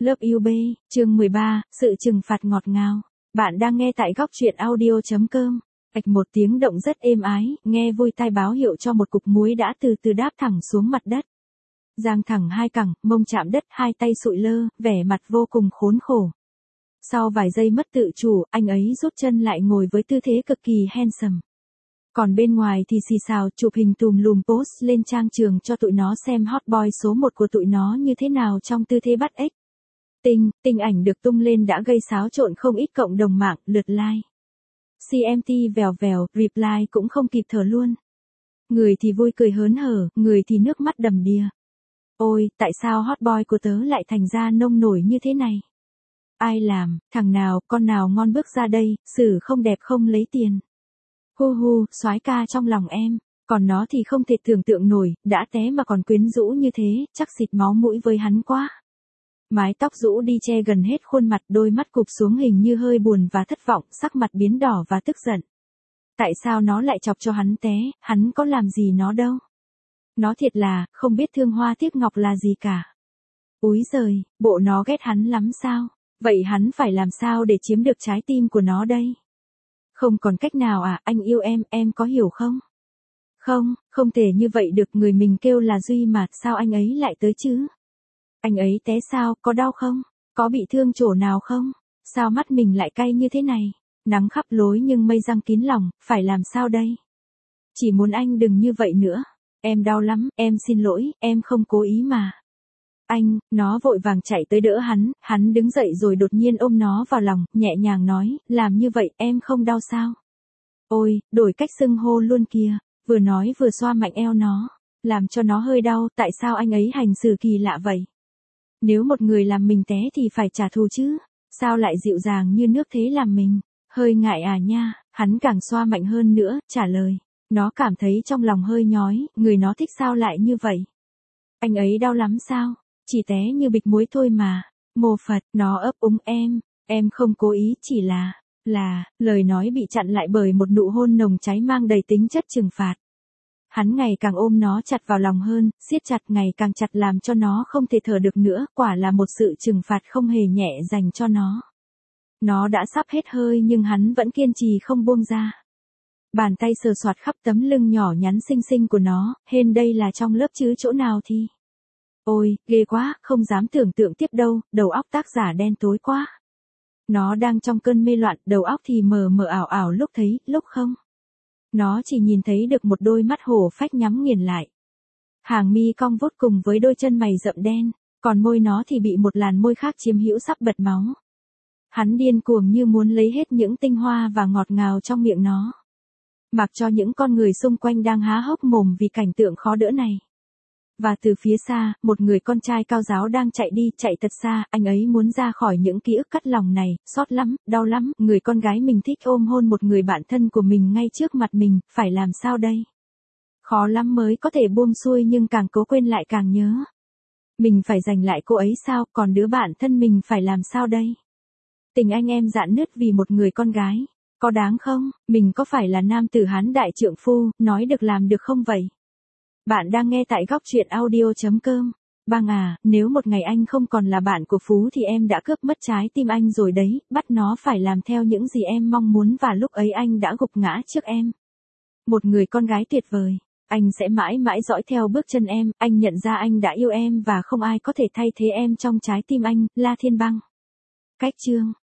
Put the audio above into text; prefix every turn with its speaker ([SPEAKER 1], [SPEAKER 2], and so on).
[SPEAKER 1] Love You Bae, chương 13, sự trừng phạt ngọt ngào. Bạn đang nghe tại góc truyện audio.com. Ạch một tiếng động rất êm ái, nghe vui tai báo hiệu cho một cục muối đã từ từ đáp thẳng xuống mặt đất. Giang thẳng hai cẳng, mông chạm đất, hai tay sụi lơ, vẻ mặt vô cùng khốn khổ. Sau vài giây mất tự chủ, anh ấy rút chân lại ngồi với tư thế cực kỳ handsome. Còn bên ngoài thì xì xào chụp hình tùm lùm post lên trang trường cho tụi nó xem hot boy số 1 của tụi nó như thế nào trong tư thế bắt ếch. Tình ảnh được tung lên đã gây xáo trộn không ít cộng đồng mạng, lượt like. CMT vèo vèo, reply cũng không kịp thở luôn. Người thì vui cười hớn hở, người thì nước mắt đầm đìa. Ôi, tại sao hot boy của tớ lại thành ra nông nổi như thế này? Ai làm, thằng nào, con nào ngon bước ra đây, xử không đẹp không lấy tiền. Hu hu, soái ca trong lòng em, còn nó thì không thể tưởng tượng nổi, đã té mà còn quyến rũ như thế, chắc xịt máu mũi với hắn quá. Mái tóc rũ đi che gần hết khuôn mặt, đôi mắt cụp xuống hình như hơi buồn và thất vọng, sắc mặt biến đỏ và tức giận. Tại sao nó lại chọc cho hắn té, hắn có làm gì nó đâu. Nó thiệt là, không biết thương hoa tiếc ngọc là gì cả. Úi giời, bộ nó ghét hắn lắm sao, vậy hắn phải làm sao để chiếm được trái tim của nó đây? Không còn cách nào à, anh yêu em có hiểu không? Không thể như vậy được, người mình kêu là Duy mà, sao anh ấy lại tới chứ? Anh ấy té sao, có đau không? Có bị thương chỗ nào không? Sao mắt mình lại cay như thế này? Nắng khắp lối nhưng mây giăng kín lòng, phải làm sao đây? Chỉ muốn anh đừng như vậy nữa. Em đau lắm, em xin lỗi, em không cố ý mà. Anh, nó vội vàng chạy tới đỡ hắn đứng dậy rồi đột nhiên ôm nó vào lòng, nhẹ nhàng nói, làm như vậy, em không đau sao? Ôi, đổi cách xưng hô luôn kìa, vừa nói vừa xoa mạnh eo nó, làm cho nó hơi đau, tại sao anh ấy hành xử kỳ lạ vậy? Nếu một người làm mình té thì phải trả thù chứ, sao lại dịu dàng như nước thế làm mình, hơi ngại à nha, hắn càng xoa mạnh hơn nữa, trả lời, nó cảm thấy trong lòng hơi nhói, người nó thích sao lại như vậy? Anh ấy đau lắm sao? Chỉ té như bịch muối thôi mà. Mô Phật, nó ấp úng em không cố ý, chỉ là, lời nói bị chặn lại bởi một nụ hôn nồng cháy mang đầy tính chất trừng phạt. Hắn ngày càng ôm nó chặt vào lòng hơn, siết chặt ngày càng chặt làm cho nó không thể thở được nữa, quả là một sự trừng phạt không hề nhẹ dành cho nó. Nó đã sắp hết hơi nhưng hắn vẫn kiên trì không buông ra. Bàn tay sờ soạt khắp tấm lưng nhỏ nhắn xinh xinh của nó, hên đây là trong lớp chứ chỗ nào thì. Ôi, ghê quá, không dám tưởng tượng tiếp đâu, đầu óc tác giả đen tối quá. Nó đang trong cơn mê loạn, đầu óc thì mờ mờ ảo ảo, lúc thấy, lúc không. Nó chỉ nhìn thấy được một đôi mắt hổ phách nhắm nghiền lại. Hàng mi cong vút cùng với đôi chân mày rậm đen, còn môi nó thì bị một làn môi khác chiếm hữu sắp bật máu. Hắn điên cuồng như muốn lấy hết những tinh hoa và ngọt ngào trong miệng nó. Mặc cho những con người xung quanh đang há hốc mồm vì cảnh tượng khó đỡ này. Và từ phía xa, một người con trai cao ráo đang chạy thật xa, anh ấy muốn ra khỏi những ký ức cắt lòng này, xót lắm, đau lắm, người con gái mình thích ôm hôn một người bạn thân của mình ngay trước mặt mình, phải làm sao đây? Khó lắm mới có thể buông xuôi nhưng càng cố quên lại càng nhớ. Mình phải giành lại cô ấy sao, còn đứa bạn thân mình phải làm sao đây? Tình anh em rạn nứt vì một người con gái, có đáng không? Mình có phải là nam tử Hán đại trượng phu, nói được làm được không vậy? Bạn đang nghe tại góc truyện audio.com. Bang à, nếu một ngày anh không còn là bạn của Phú thì em đã cướp mất trái tim anh rồi đấy, bắt nó phải làm theo những gì em mong muốn và lúc ấy anh đã gục ngã trước em. Một người con gái tuyệt vời, anh sẽ mãi mãi dõi theo bước chân em, anh nhận ra anh đã yêu em và không ai có thể thay thế em trong trái tim anh, La Thiên Băng. Cách chương